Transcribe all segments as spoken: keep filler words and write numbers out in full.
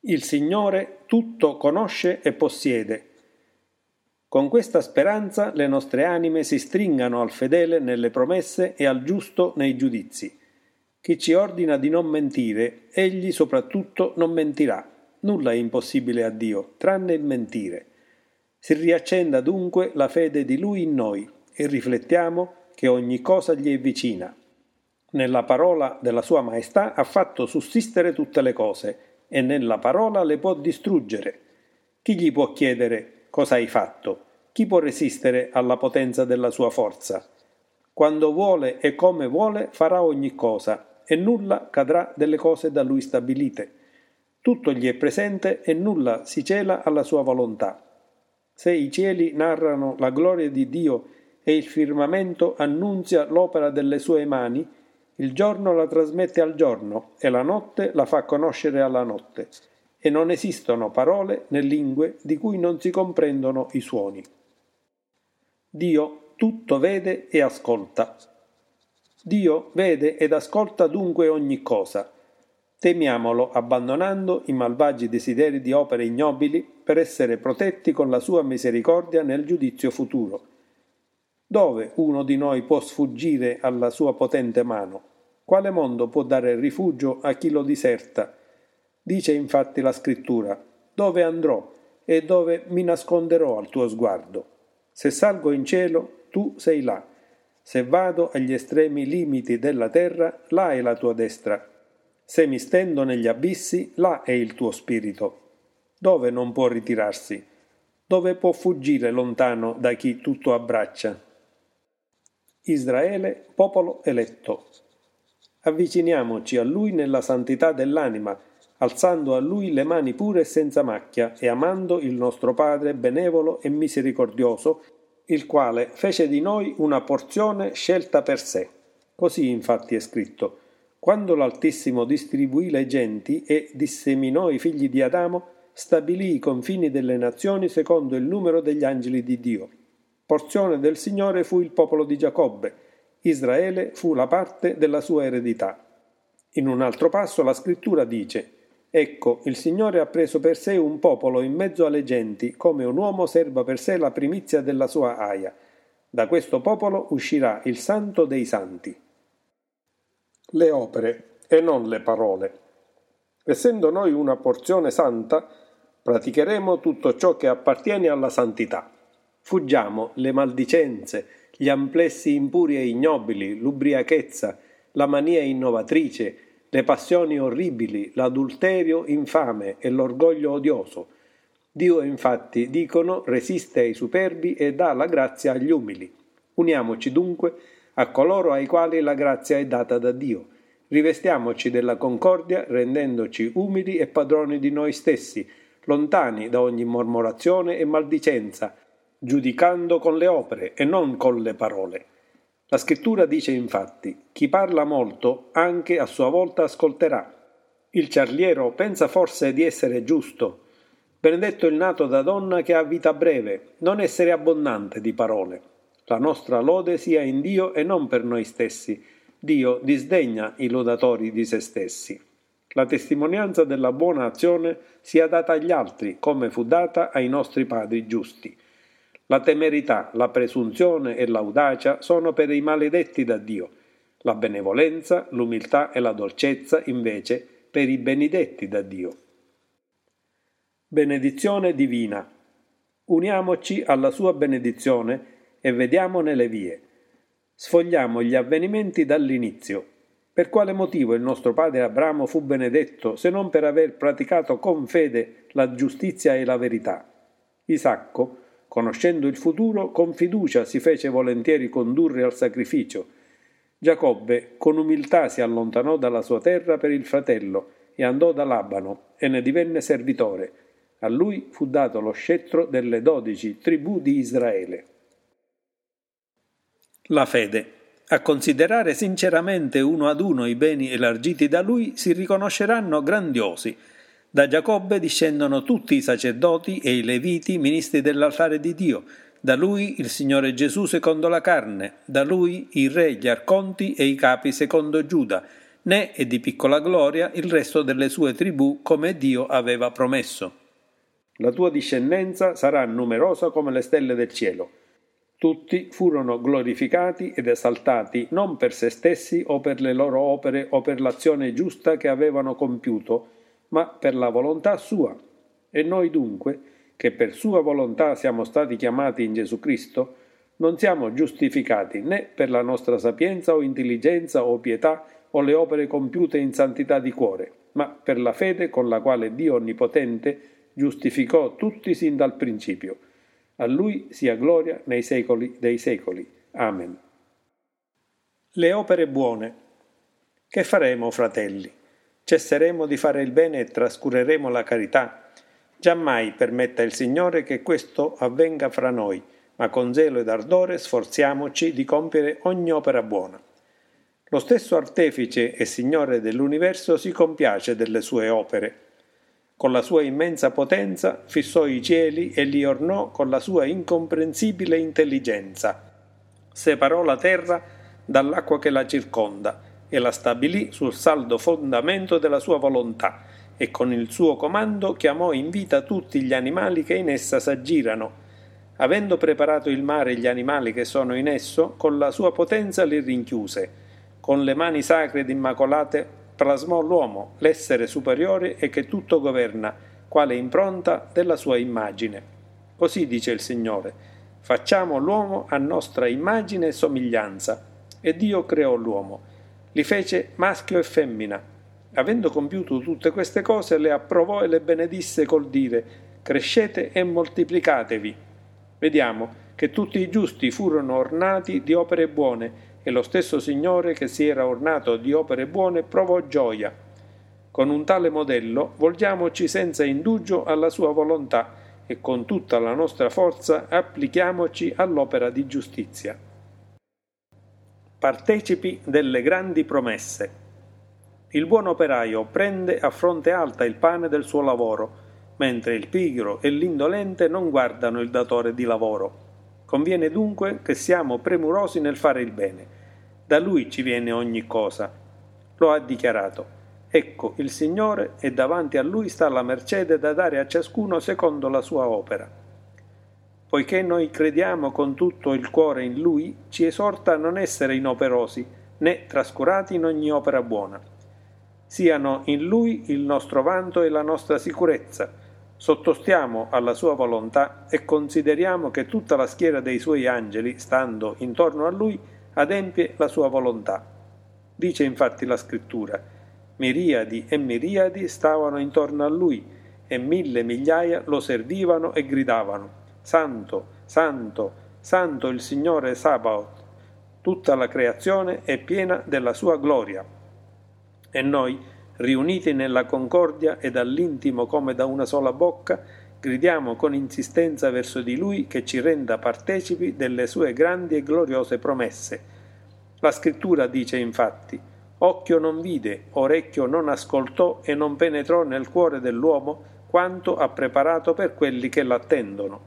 Il Signore tutto conosce e possiede. Con questa speranza le nostre anime si stringano al fedele nelle promesse e al giusto nei giudizi. Chi ci ordina di non mentire, egli soprattutto non mentirà. Nulla è impossibile a Dio, tranne il mentire. Si riaccenda dunque la fede di Lui in noi e riflettiamo che ogni cosa gli è vicina. Nella parola della Sua Maestà ha fatto sussistere tutte le cose e nella parola le può distruggere. Chi gli può chiedere cosa hai fatto? Chi può resistere alla potenza della sua forza? Quando vuole e come vuole farà ogni cosa e nulla cadrà delle cose da Lui stabilite. Tutto gli è presente e nulla si cela alla sua volontà. Se i cieli narrano la gloria di Dio e il firmamento annunzia l'opera delle sue mani, il giorno la trasmette al giorno e la notte la fa conoscere alla notte, e non esistono parole né lingue di cui non si comprendono i suoni. Dio tutto vede e ascolta. Dio vede ed ascolta dunque ogni cosa. Temiamolo abbandonando i malvagi desideri di opere ignobili per essere protetti con la sua misericordia nel giudizio futuro. Dove uno di noi può sfuggire alla sua potente mano? Quale mondo può dare rifugio a chi lo diserta? Dice infatti la Scrittura: dove andrò e dove mi nasconderò al tuo sguardo? Se salgo in cielo, tu sei là. Se vado agli estremi limiti della terra, là è la tua destra. Se mi stendo negli abissi, là è il tuo spirito. Dove non può ritirarsi? Dove può fuggire lontano da chi tutto abbraccia? Israele, popolo eletto. Avviciniamoci a Lui nella santità dell'anima, alzando a Lui le mani pure e senza macchia e amando il nostro Padre benevolo e misericordioso, il quale fece di noi una porzione scelta per sé. Così infatti è scritto: quando l'Altissimo distribuì le genti e disseminò i figli di Adamo, stabilì i confini delle nazioni secondo il numero degli angeli di Dio. Porzione del Signore fu il popolo di Giacobbe, Israele fu la parte della sua eredità. In un altro passo la Scrittura dice: ecco, il Signore ha preso per sé un popolo in mezzo alle genti, come un uomo serba per sé la primizia della sua aia. Da questo popolo uscirà il Santo dei Santi. Le opere e non le parole. Essendo noi una porzione santa, praticheremo tutto ciò che appartiene alla santità. Fuggiamo le maldicenze, gli amplessi impuri e ignobili, l'ubriachezza, la mania innovatrice, le passioni orribili, l'adulterio infame e l'orgoglio odioso. Dio infatti, dicono, resiste ai superbi e dà la grazia agli umili. Uniamoci dunque a coloro ai quali la grazia è data da Dio. Rivestiamoci della concordia, rendendoci umili e padroni di noi stessi, lontani da ogni mormorazione e maldicenza, giudicando con le opere e non con le parole. La Scrittura dice infatti: chi parla molto anche a sua volta ascolterà. Il ciarliero pensa forse di essere giusto. Benedetto il nato da donna che ha vita breve, non essere abbondante di parole. La nostra lode sia in Dio e non per noi stessi. Dio disdegna i lodatori di se stessi. La testimonianza della buona azione sia data agli altri, come fu data ai nostri padri giusti. La temerità, la presunzione e l'audacia sono per i maledetti da Dio. La benevolenza, l'umiltà e la dolcezza, invece, per i benedetti da Dio. Benedizione divina. Uniamoci alla sua benedizione e vediamone le vie. Sfogliamo gli avvenimenti dall'inizio. Per quale motivo il nostro padre Abramo fu benedetto se non per aver praticato con fede la giustizia e la verità? Isacco, conoscendo il futuro, con fiducia si fece volentieri condurre al sacrificio. Giacobbe con umiltà si allontanò dalla sua terra per il fratello e andò da Labano e ne divenne servitore. A lui fu dato lo scettro delle dodici tribù di Israele. La fede. A considerare sinceramente uno ad uno i beni elargiti da lui si riconosceranno grandiosi. Da Giacobbe discendono tutti i sacerdoti e i leviti ministri dell'altare di Dio, da lui il Signore Gesù secondo la carne, da lui i re, gli arconti e i capi secondo Giuda, né è di piccola gloria il resto delle sue tribù come Dio aveva promesso. La tua discendenza sarà numerosa come le stelle del cielo. Tutti furono glorificati ed esaltati non per se stessi o per le loro opere o per l'azione giusta che avevano compiuto, ma per la volontà sua. E noi dunque, che per sua volontà siamo stati chiamati in Gesù Cristo, non siamo giustificati né per la nostra sapienza o intelligenza o pietà o le opere compiute in santità di cuore, ma per la fede con la quale Dio Onnipotente giustificò tutti sin dal principio. A Lui sia gloria nei secoli dei secoli. Amen. Le opere buone. Che faremo, fratelli? Cesseremo di fare il bene e trascureremo la carità? Giammai permetta il Signore che questo avvenga fra noi, ma con zelo ed ardore sforziamoci di compiere ogni opera buona. Lo stesso Artefice e Signore dell'universo si compiace delle sue opere. Con la sua immensa potenza fissò i cieli e li ornò con la sua incomprensibile intelligenza. Separò la terra dall'acqua che la circonda e la stabilì sul saldo fondamento della sua volontà, e con il suo comando chiamò in vita tutti gli animali che in essa s'aggirano. Avendo preparato il mare e gli animali che sono in esso, con la sua potenza li rinchiuse. Con le mani sacre ed immacolate plasmò l'uomo, l'essere superiore e che tutto governa, quale impronta della sua immagine. Così dice il Signore: facciamo l'uomo a nostra immagine e somiglianza. E Dio creò l'uomo, li fece maschio e femmina. Avendo compiuto tutte queste cose, le approvò e le benedisse col dire: crescete e moltiplicatevi. Vediamo che tutti i giusti furono ornati di opere buone, e lo stesso Signore che si era ornato di opere buone provò gioia. Con un tale modello volgiamoci senza indugio alla sua volontà e con tutta la nostra forza applichiamoci all'opera di giustizia. Partecipi delle grandi promesse. Il buon operaio prende a fronte alta il pane del suo lavoro, mentre il pigro e l'indolente non guardano il datore di lavoro. Conviene dunque che siamo premurosi nel fare il bene. Da Lui ci viene ogni cosa. Lo ha dichiarato. Ecco, il Signore, e davanti a Lui sta la mercede da dare a ciascuno secondo la sua opera. Poiché noi crediamo con tutto il cuore in Lui, ci esorta a non essere inoperosi, né trascurati in ogni opera buona. Siano in Lui il nostro vanto e la nostra sicurezza. Sottostiamo alla sua volontà e consideriamo che tutta la schiera dei suoi angeli, stando intorno a lui, adempie la sua volontà. Dice infatti la scrittura: miriadi e miriadi stavano intorno a lui, e mille migliaia lo servivano e gridavano: Santo, Santo, Santo il Signore Sabaoth. Tutta la creazione è piena della sua gloria. E noi, riuniti nella concordia e dall'intimo come da una sola bocca, gridiamo con insistenza verso di Lui che ci renda partecipi delle sue grandi e gloriose promesse. La Scrittura dice infatti: occhio non vide, orecchio non ascoltò e non penetrò nel cuore dell'uomo quanto ha preparato per quelli che l'attendono.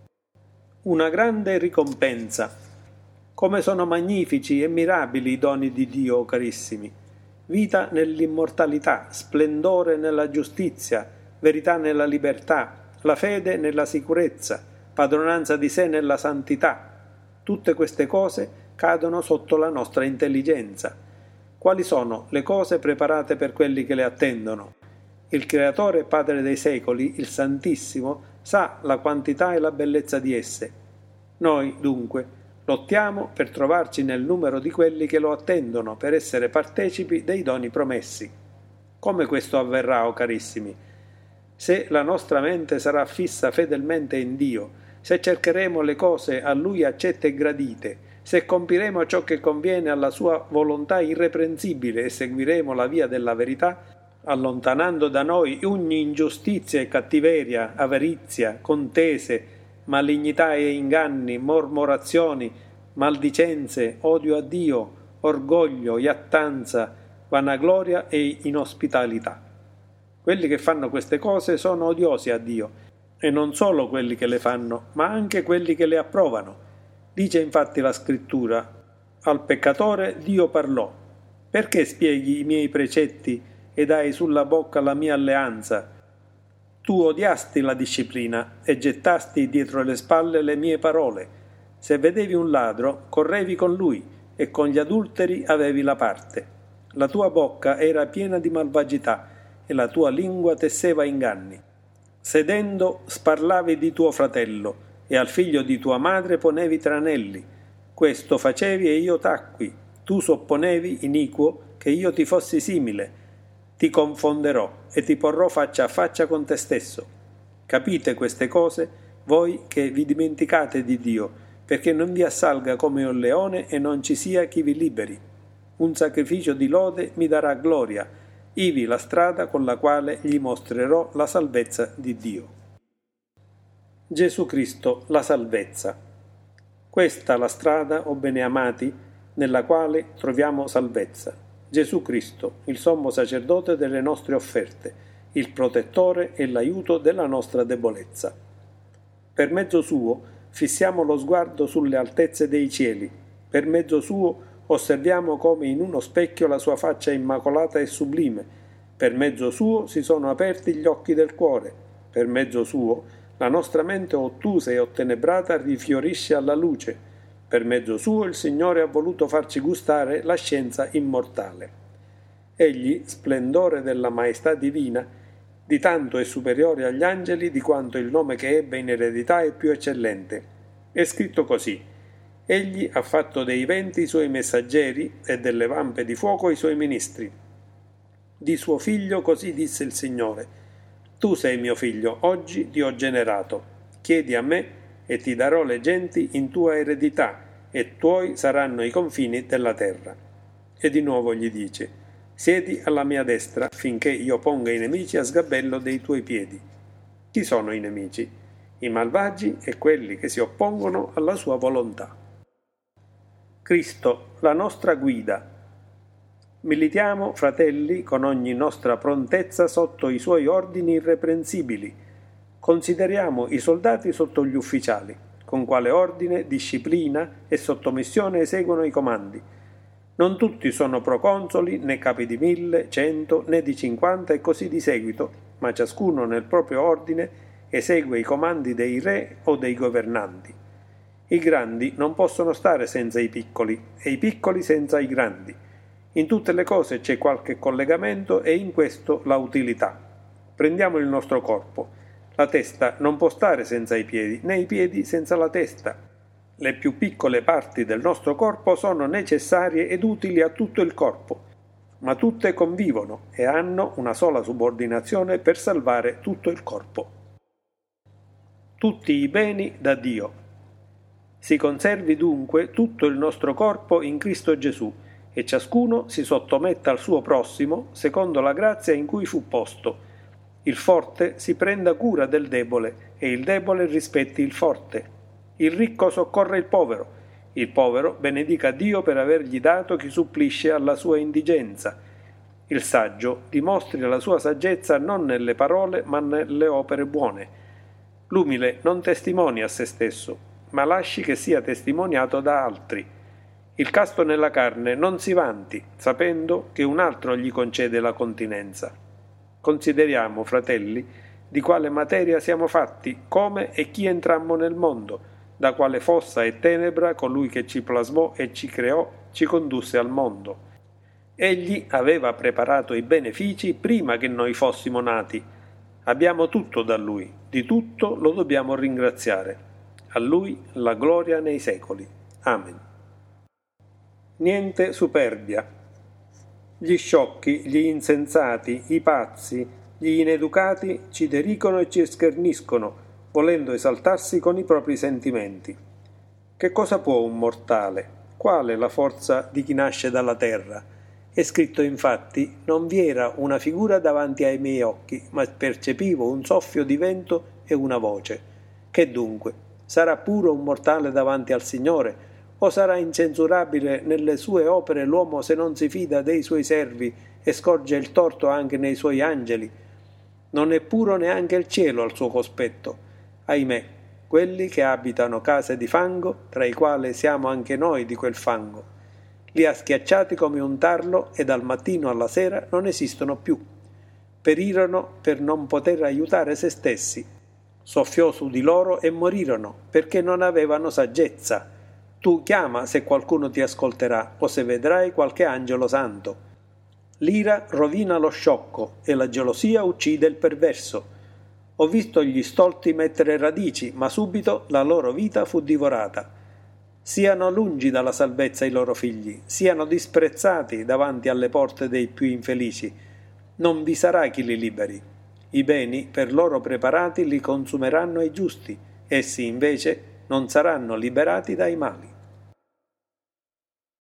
Una grande ricompensa. Come sono magnifici e mirabili i doni di Dio, carissimi! Vita nell'immortalità, splendore nella giustizia, verità nella libertà, la fede nella sicurezza, padronanza di sé nella santità. Tutte queste cose cadono sotto la nostra intelligenza. Quali sono le cose preparate per quelli che le attendono? Il Creatore e Padre dei secoli, il Santissimo, sa la quantità e la bellezza di esse. Noi, dunque, lottiamo per trovarci nel numero di quelli che lo attendono, per essere partecipi dei doni promessi. Come questo avverrà, o carissimi? Se la nostra mente sarà fissa fedelmente in Dio, se cercheremo le cose a Lui accette e gradite, se compiremo ciò che conviene alla sua volontà irreprensibile e seguiremo la via della verità, allontanando da noi ogni ingiustizia e cattiveria, avarizia, contese, malignità e inganni, mormorazioni, maldicenze, odio a Dio, orgoglio, iattanza, vanagloria e inospitalità. Quelli che fanno queste cose sono odiosi a Dio, e non solo quelli che le fanno, ma anche quelli che le approvano. Dice infatti la Scrittura: al peccatore Dio parlò. Perché spieghi i miei precetti ed hai sulla bocca la mia alleanza? Tu odiasti la disciplina e gettasti dietro le spalle le mie parole. Se vedevi un ladro, correvi con lui e con gli adulteri avevi la parte. La tua bocca era piena di malvagità e la tua lingua tesseva inganni. Sedendo sparlavi di tuo fratello e al figlio di tua madre ponevi tranelli. Questo facevi e io tacqui. Tu sopponevi, iniquo, che io ti fossi simile. Ti confonderò e ti porrò faccia a faccia con te stesso. Capite queste cose, voi che vi dimenticate di Dio, perché non vi assalga come un leone e non ci sia chi vi liberi. Un sacrificio di lode mi darà gloria, ivi la strada con la quale gli mostrerò la salvezza di Dio. Gesù Cristo, la salvezza. Questa la strada, o beneamati, nella quale troviamo salvezza. Gesù Cristo, il sommo sacerdote delle nostre offerte, il protettore e l'aiuto della nostra debolezza. Per mezzo suo fissiamo lo sguardo sulle altezze dei cieli, per mezzo suo osserviamo come in uno specchio la sua faccia immacolata e sublime, per mezzo suo si sono aperti gli occhi del cuore, per mezzo suo la nostra mente ottusa e ottenebrata rifiorisce alla luce, per mezzo suo il Signore ha voluto farci gustare la scienza immortale. Egli, splendore della maestà divina, di tanto è superiore agli angeli di quanto il nome che ebbe in eredità è più eccellente. È scritto così: Egli ha fatto dei venti i suoi messaggeri e delle vampe di fuoco i suoi ministri. Di suo figlio così disse il Signore: Tu sei mio figlio, oggi ti ho generato. Chiedi a me e ti darò le genti in tua eredità, e tuoi saranno i confini della terra. E di nuovo gli dice: Siedi alla mia destra, finché io ponga i nemici a sgabello dei tuoi piedi. Chi sono i nemici? I malvagi e quelli che si oppongono alla sua volontà. Cristo, la nostra guida. Militiamo, fratelli, con ogni nostra prontezza sotto i suoi ordini irreprensibili. Consideriamo i soldati sotto gli ufficiali, con quale ordine, disciplina e sottomissione eseguono i comandi. Non tutti sono proconsoli, né capi di mille, cento, né di cinquanta e così di seguito, ma ciascuno nel proprio ordine esegue i comandi dei re o dei governanti. I grandi non possono stare senza i piccoli, e i piccoli senza i grandi. In tutte le cose c'è qualche collegamento e in questo la utilità. Prendiamo il nostro corpo. La testa non può stare senza i piedi, né i piedi senza la testa. Le più piccole parti del nostro corpo sono necessarie ed utili a tutto il corpo, ma tutte convivono e hanno una sola subordinazione per salvare tutto il corpo. Tutti i beni da Dio. Si conservi dunque tutto il nostro corpo in Cristo Gesù, e ciascuno si sottometta al suo prossimo secondo la grazia in cui fu posto. Il forte si prenda cura del debole e il debole rispetti il forte. Il ricco soccorre il povero, il povero benedica Dio per avergli dato chi supplisce alla sua indigenza. Il saggio dimostri la sua saggezza non nelle parole ma nelle opere buone. L'umile non testimonia a se stesso, ma lasci che sia testimoniato da altri. Il casto nella carne non si vanti, sapendo che un altro gli concede la continenza. Consideriamo, fratelli, di quale materia siamo fatti, come e chi entrammo nel mondo, da quale fossa e tenebra colui che ci plasmò e ci creò ci condusse al mondo. Egli aveva preparato i benefici prima che noi fossimo nati. Abbiamo tutto da Lui, di tutto lo dobbiamo ringraziare. A Lui la gloria nei secoli. Amen. Niente superbia. Gli sciocchi, gli insensati, i pazzi, gli ineducati ci dericono e ci scherniscono, volendo esaltarsi con i propri sentimenti. Che cosa può un mortale? Quale la forza di chi nasce dalla terra? È scritto infatti: non vi era una figura davanti ai miei occhi, ma percepivo un soffio di vento e una voce. Che dunque? Sarà puro un mortale davanti al Signore? O sarà incensurabile nelle sue opere l'uomo se non si fida dei suoi servi e scorge il torto anche nei suoi angeli? Non è puro neanche il cielo al suo cospetto. Ahimè, quelli che abitano case di fango, tra i quali siamo anche noi di quel fango. li ha schiacciati come un tarlo e dal mattino alla sera non esistono più. Perirono per non poter aiutare se stessi. Soffiò su di loro e morirono perché non avevano saggezza. Tu chiama se qualcuno ti ascolterà o se vedrai qualche angelo santo. L'ira rovina lo sciocco e la gelosia uccide il perverso. Ho visto gli stolti mettere radici, ma subito la loro vita fu divorata. Siano lungi dalla salvezza i loro figli, siano disprezzati davanti alle porte dei più infelici. Non vi sarà chi li liberi. I beni per loro preparati li consumeranno i giusti, essi invece non saranno liberati dai mali.